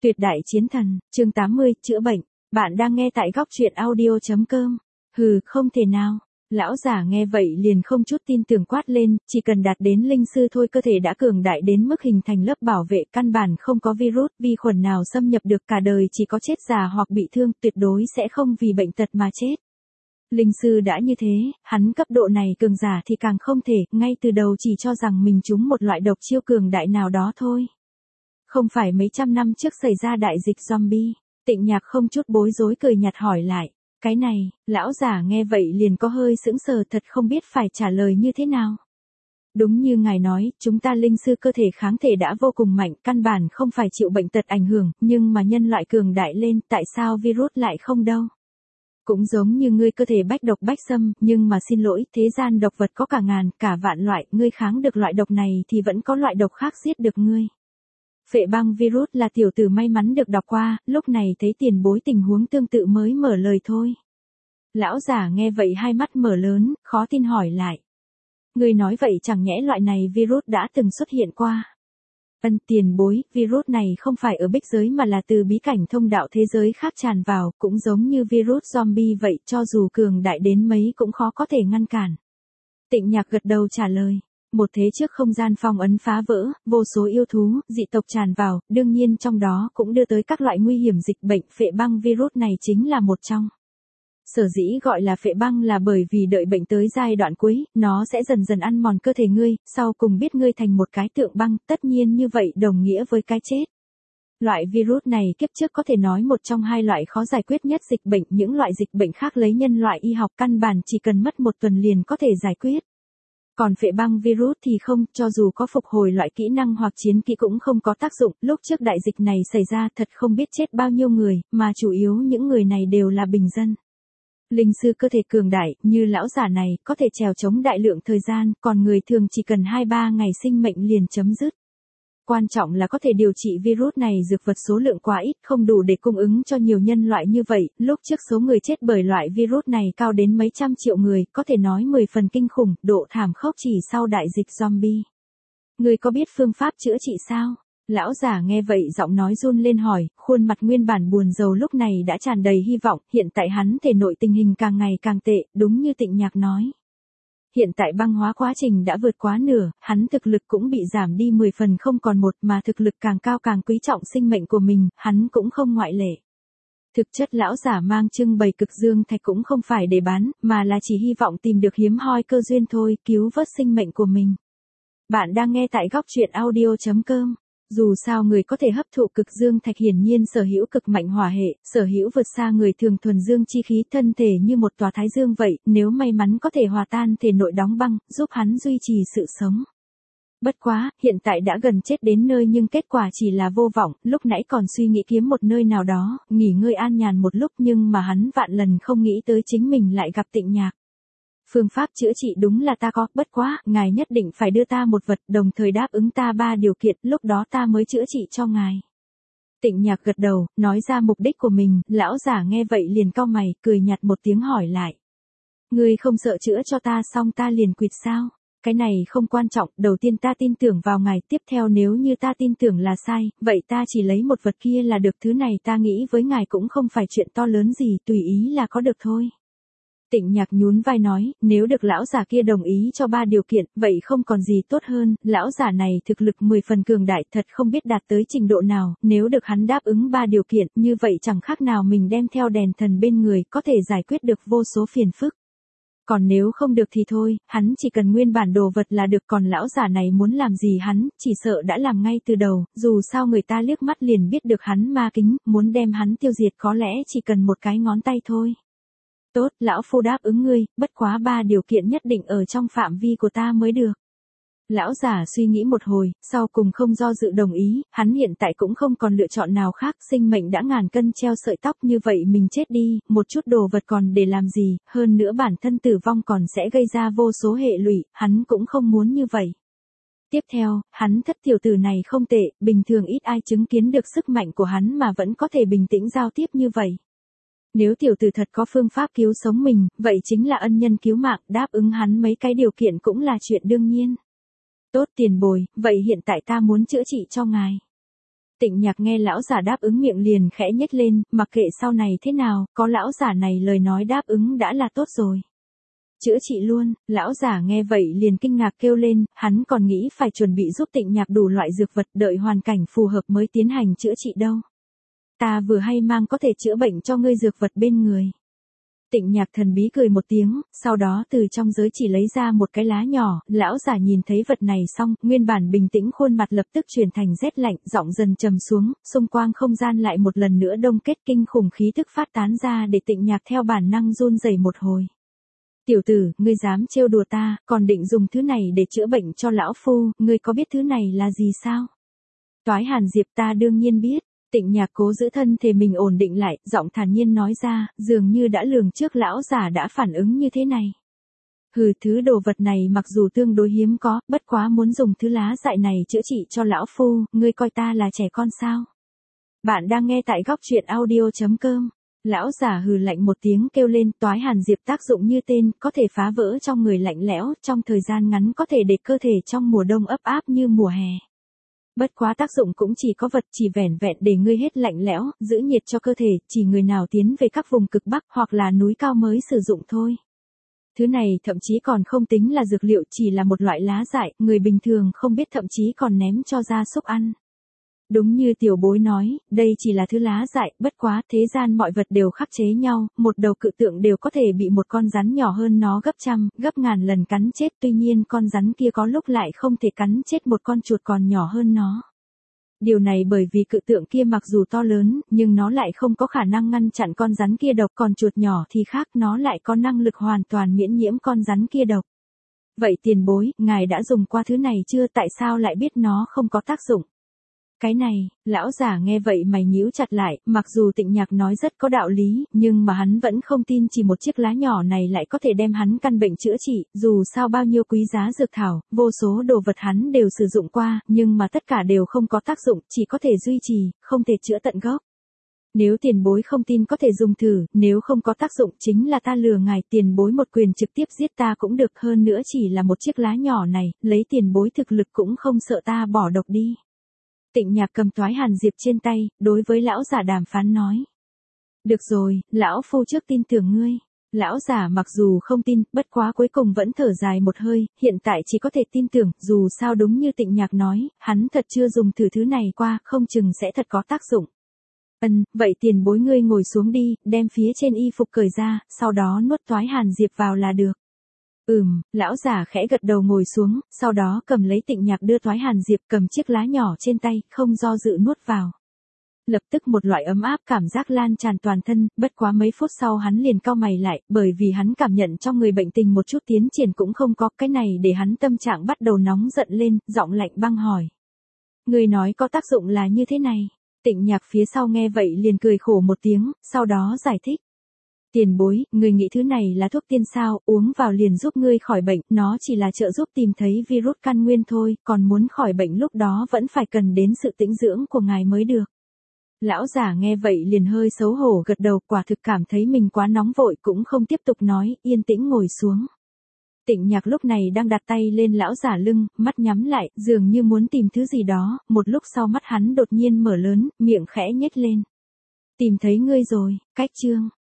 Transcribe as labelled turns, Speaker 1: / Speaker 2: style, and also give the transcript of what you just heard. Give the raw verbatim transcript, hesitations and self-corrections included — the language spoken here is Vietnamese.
Speaker 1: Tuyệt đại chiến thần, chương tám mươi, chữa bệnh. Bạn đang nghe tại góc truyện audio.com. Hừ, không thể nào. Lão giả nghe vậy liền không chút tin tưởng quát lên, chỉ cần đạt đến linh sư thôi cơ thể đã cường đại đến mức hình thành lớp bảo vệ căn bản không có virus, vi khuẩn nào xâm nhập được, cả đời chỉ có chết già hoặc bị thương, tuyệt đối sẽ không vì bệnh tật mà chết. Linh sư đã như thế, hắn cấp độ này cường giả thì càng không thể, ngay từ đầu chỉ cho rằng mình trúng một loại độc chiêu cường đại nào đó thôi. Không phải mấy trăm năm trước xảy ra đại dịch zombie. Tịnh Nhạc không chút bối rối cười nhạt hỏi lại. Cái này, lão giả nghe vậy liền có hơi sững sờ, thật không biết phải trả lời như thế nào. Đúng như ngài nói, chúng ta linh sư cơ thể kháng thể đã vô cùng mạnh, căn bản không phải chịu bệnh tật ảnh hưởng, nhưng mà nhân loại cường đại lên, tại sao virus lại không đâu? Cũng giống như ngươi cơ thể bách độc bách xâm, nhưng mà xin lỗi, thế gian độc vật có cả ngàn, cả vạn loại, ngươi kháng được loại độc này thì vẫn có loại độc khác giết được ngươi. Phệ băng virus là tiểu tử may mắn được đọc qua, lúc này thấy tiền bối tình huống tương tự mới mở lời thôi. Lão giả nghe vậy hai mắt mở lớn, khó tin hỏi lại. Người nói vậy chẳng nhẽ loại này virus đã từng xuất hiện qua. Ân, tiền bối, virus này không phải ở bích giới mà là từ bí cảnh thông đạo thế giới khác tràn vào, cũng giống như virus zombie vậy, cho dù cường đại đến mấy cũng khó có thể ngăn cản. Tịnh Nhạc gật đầu trả lời. Một thế trước không gian phong ấn phá vỡ, vô số yêu thú, dị tộc tràn vào, đương nhiên trong đó cũng đưa tới các loại nguy hiểm dịch bệnh, phệ băng virus này chính là một trong. Sở dĩ gọi là phệ băng là bởi vì đợi bệnh tới giai đoạn cuối, nó sẽ dần dần ăn mòn cơ thể ngươi, sau cùng biết ngươi thành một cái tượng băng, tất nhiên như vậy đồng nghĩa với cái chết. Loại virus này kiếp trước có thể nói một trong hai loại khó giải quyết nhất dịch bệnh, những loại dịch bệnh khác lấy nhân loại y học căn bản chỉ cần mất một tuần liền có thể giải quyết. Còn phệ băng virus thì không, cho dù có phục hồi loại kỹ năng hoặc chiến kỹ cũng không có tác dụng, lúc trước đại dịch này xảy ra thật không biết chết bao nhiêu người, mà chủ yếu những người này đều là bình dân. Linh sư cơ thể cường đại, như lão giả này, có thể trèo chống đại lượng thời gian, còn người thường chỉ cần hai ba ngày sinh mệnh liền chấm dứt. Quan trọng là có thể điều trị virus này, dược vật số lượng quá ít, không đủ để cung ứng cho nhiều nhân loại như vậy, lúc trước số người chết bởi loại virus này cao đến mấy trăm triệu người, có thể nói mười phần kinh khủng, độ thảm khốc chỉ sau đại dịch zombie. Người có biết phương pháp chữa trị sao? Lão giả nghe vậy giọng nói run lên hỏi, khuôn mặt nguyên bản buồn rầu lúc này đã tràn đầy hy vọng, hiện tại hắn thể nội tình hình càng ngày càng tệ, đúng như Tịnh Nhạc nói. Hiện tại băng hóa quá trình đã vượt quá nửa, hắn thực lực cũng bị giảm đi mười phần không còn một, mà thực lực càng cao càng quý trọng sinh mệnh của mình, hắn cũng không ngoại lệ. Thực chất lão giả mang trưng bày cực dương thạch cũng không phải để bán, mà là chỉ hy vọng tìm được hiếm hoi cơ duyên thôi, cứu vớt sinh mệnh của mình. Bạn đang nghe tại góc truyện audio.com. Dù sao người có thể hấp thụ cực dương thạch hiển nhiên sở hữu cực mạnh hỏa hệ, sở hữu vượt xa người thường thuần dương chi khí, thân thể như một tòa thái dương vậy, nếu may mắn có thể hòa tan thể nội đóng băng, giúp hắn duy trì sự sống. Bất quá, hiện tại đã gần chết đến nơi nhưng kết quả chỉ là vô vọng, lúc nãy còn suy nghĩ kiếm một nơi nào đó, nghỉ ngơi an nhàn một lúc nhưng mà hắn vạn lần không nghĩ tới chính mình lại gặp Tịnh Nhạc. Phương pháp chữa trị đúng là ta có, bất quá, ngài nhất định phải đưa ta một vật, đồng thời đáp ứng ta ba điều kiện, lúc đó ta mới chữa trị cho ngài. Tịnh Nhạc gật đầu, nói ra mục đích của mình, lão giả nghe vậy liền cau mày, cười nhạt một tiếng hỏi lại. Ngươi không sợ chữa cho ta xong ta liền quỵt sao? Cái này không quan trọng, đầu tiên ta tin tưởng vào ngài, tiếp theo nếu như ta tin tưởng là sai, vậy ta chỉ lấy một vật kia là được, thứ này ta nghĩ với ngài cũng không phải chuyện to lớn gì, tùy ý là có được thôi. Tịnh Nhạc nhún vai nói, nếu được lão giả kia đồng ý cho ba điều kiện, vậy không còn gì tốt hơn, lão giả này thực lực mười phần cường đại, thật không biết đạt tới trình độ nào, nếu được hắn đáp ứng ba điều kiện, như vậy chẳng khác nào mình đem theo đèn thần bên người, có thể giải quyết được vô số phiền phức. Còn nếu không được thì thôi, hắn chỉ cần nguyên bản đồ vật là được, còn lão giả này muốn làm gì hắn, chỉ sợ đã làm ngay từ đầu, dù sao người ta liếc mắt liền biết được hắn ma kính, muốn đem hắn tiêu diệt có lẽ chỉ cần một cái ngón tay thôi. Tốt, lão phu đáp ứng ngươi, bất quá ba điều kiện nhất định ở trong phạm vi của ta mới được. Lão giả suy nghĩ một hồi, sau cùng không do dự đồng ý, hắn hiện tại cũng không còn lựa chọn nào khác, sinh mệnh đã ngàn cân treo sợi tóc, như vậy mình chết đi, một chút đồ vật còn để làm gì, hơn nữa bản thân tử vong còn sẽ gây ra vô số hệ lụy, hắn cũng không muốn như vậy. Tiếp theo, hắn thất tiểu tử này không tệ, bình thường ít ai chứng kiến được sức mạnh của hắn mà vẫn có thể bình tĩnh giao tiếp như vậy. Nếu tiểu tử thật có phương pháp cứu sống mình, vậy chính là ân nhân cứu mạng, đáp ứng hắn mấy cái điều kiện cũng là chuyện đương nhiên. Tốt tiền bồi, vậy hiện tại ta muốn chữa trị cho ngài. Tịnh Nhạc nghe lão giả đáp ứng miệng liền khẽ nhếch lên, mặc kệ sau này thế nào, có lão giả này lời nói đáp ứng đã là tốt rồi. Chữa trị luôn, lão giả nghe vậy liền kinh ngạc kêu lên, hắn còn nghĩ phải chuẩn bị giúp Tịnh Nhạc đủ loại dược vật đợi hoàn cảnh phù hợp mới tiến hành chữa trị đâu. Ta vừa hay mang có thể chữa bệnh cho ngươi dược vật bên người. Tịnh Nhạc thần bí cười một tiếng, sau đó từ trong giới chỉ lấy ra một cái lá nhỏ, lão giả nhìn thấy vật này xong, nguyên bản bình tĩnh khuôn mặt lập tức chuyển thành rét lạnh, giọng dần trầm xuống, xung quanh không gian lại một lần nữa đông kết, kinh khủng khí tức phát tán ra để Tịnh Nhạc theo bản năng run rẩy một hồi. Tiểu tử, ngươi dám trêu đùa ta, còn định dùng thứ này để chữa bệnh cho lão phu, ngươi có biết thứ này là gì sao? Toái Hàn Diệp ta đương nhiên biết. Tịnh Nhạc cố giữ thân thể mình ổn định lại, giọng thản nhiên nói ra, dường như đã lường trước lão giả đã phản ứng như thế này. Hừ, thứ đồ vật này mặc dù tương đối hiếm có, bất quá muốn dùng thứ lá dại này chữa trị cho lão phu, ngươi coi ta là trẻ con sao? Bạn đang nghe tại góc truyện audio chấm com. Lão giả hừ lạnh một tiếng kêu lên, Toái Hàn Diệp tác dụng như tên, có thể phá vỡ trong người lạnh lẽo, trong thời gian ngắn có thể để cơ thể trong mùa đông ấp áp như mùa hè. Bất quá tác dụng cũng chỉ có vật chỉ vẻn vẹn để ngươi hết lạnh lẽo, giữ nhiệt cho cơ thể, chỉ người nào tiến về các vùng cực bắc hoặc là núi cao mới sử dụng thôi. Thứ này thậm chí còn không tính là dược liệu, chỉ là một loại lá dại, người bình thường không biết, thậm chí còn ném cho gia súc ăn. Đúng như tiểu bối nói, đây chỉ là thứ lá dại, bất quá thế gian mọi vật đều khắc chế nhau, một đầu cự tượng đều có thể bị một con rắn nhỏ hơn nó gấp trăm, gấp ngàn lần cắn chết, tuy nhiên con rắn kia có lúc lại không thể cắn chết một con chuột còn nhỏ hơn nó. Điều này bởi vì cự tượng kia mặc dù to lớn, nhưng nó lại không có khả năng ngăn chặn con rắn kia độc, còn chuột nhỏ thì khác, nó lại có năng lực hoàn toàn miễn nhiễm con rắn kia độc. Vậy tiền bối, ngài đã dùng qua thứ này chưa, tại sao lại biết nó không có tác dụng? Cái này, lão giả nghe vậy mày nhíu chặt lại, mặc dù Tịnh Nhạc nói rất có đạo lý, nhưng mà hắn vẫn không tin chỉ một chiếc lá nhỏ này lại có thể đem hắn căn bệnh chữa trị, dù sao bao nhiêu quý giá dược thảo, vô số đồ vật hắn đều sử dụng qua, nhưng mà tất cả đều không có tác dụng, chỉ có thể duy trì, không thể chữa tận gốc. Nếu tiền bối không tin có thể dùng thử, nếu không có tác dụng chính là ta lừa ngài, tiền bối một quyền trực tiếp giết ta cũng được, hơn nữa chỉ là một chiếc lá nhỏ này, lấy tiền bối thực lực cũng không sợ ta bỏ độc đi. Tịnh Nhạc cầm Toái Hàn Diệp trên tay, đối với lão giả đàm phán nói. Được rồi, lão phu trước tin tưởng ngươi. Lão giả mặc dù không tin, bất quá cuối cùng vẫn thở dài một hơi, hiện tại chỉ có thể tin tưởng, dù sao đúng như Tịnh Nhạc nói, hắn thật chưa dùng thử thứ này qua, không chừng sẽ thật có tác dụng. Ừm, vậy tiền bối ngươi ngồi xuống đi, đem phía trên y phục cởi ra, sau đó nuốt Toái Hàn Diệp vào là được. Ừm, lão giả khẽ gật đầu ngồi xuống, sau đó cầm lấy Tịnh Nhạc đưa Toái Hàn Diệp, cầm chiếc lá nhỏ trên tay, không do dự nuốt vào. Lập tức một loại ấm áp cảm giác lan tràn toàn thân, bất quá mấy phút sau hắn liền cau mày lại, bởi vì hắn cảm nhận trong người bệnh tình một chút tiến triển cũng không có, cái này để hắn tâm trạng bắt đầu nóng giận lên, giọng lạnh băng hỏi. Người nói có tác dụng là như thế này. Tịnh Nhạc phía sau nghe vậy liền cười khổ một tiếng, sau đó giải thích. Tiền bối, người nghĩ thứ này là thuốc tiên sao, uống vào liền giúp ngươi khỏi bệnh, nó chỉ là trợ giúp tìm thấy virus căn nguyên thôi, còn muốn khỏi bệnh lúc đó vẫn phải cần đến sự tĩnh dưỡng của ngài mới được. Lão giả nghe vậy liền hơi xấu hổ gật đầu, quả thực cảm thấy mình quá nóng vội cũng không tiếp tục nói, yên tĩnh ngồi xuống. Tịnh Nhạc lúc này đang đặt tay lên lão giả lưng, mắt nhắm lại, dường như muốn tìm thứ gì đó, một lúc sau mắt hắn đột nhiên mở lớn, miệng khẽ nhếch lên. Tìm thấy ngươi rồi, cách chương.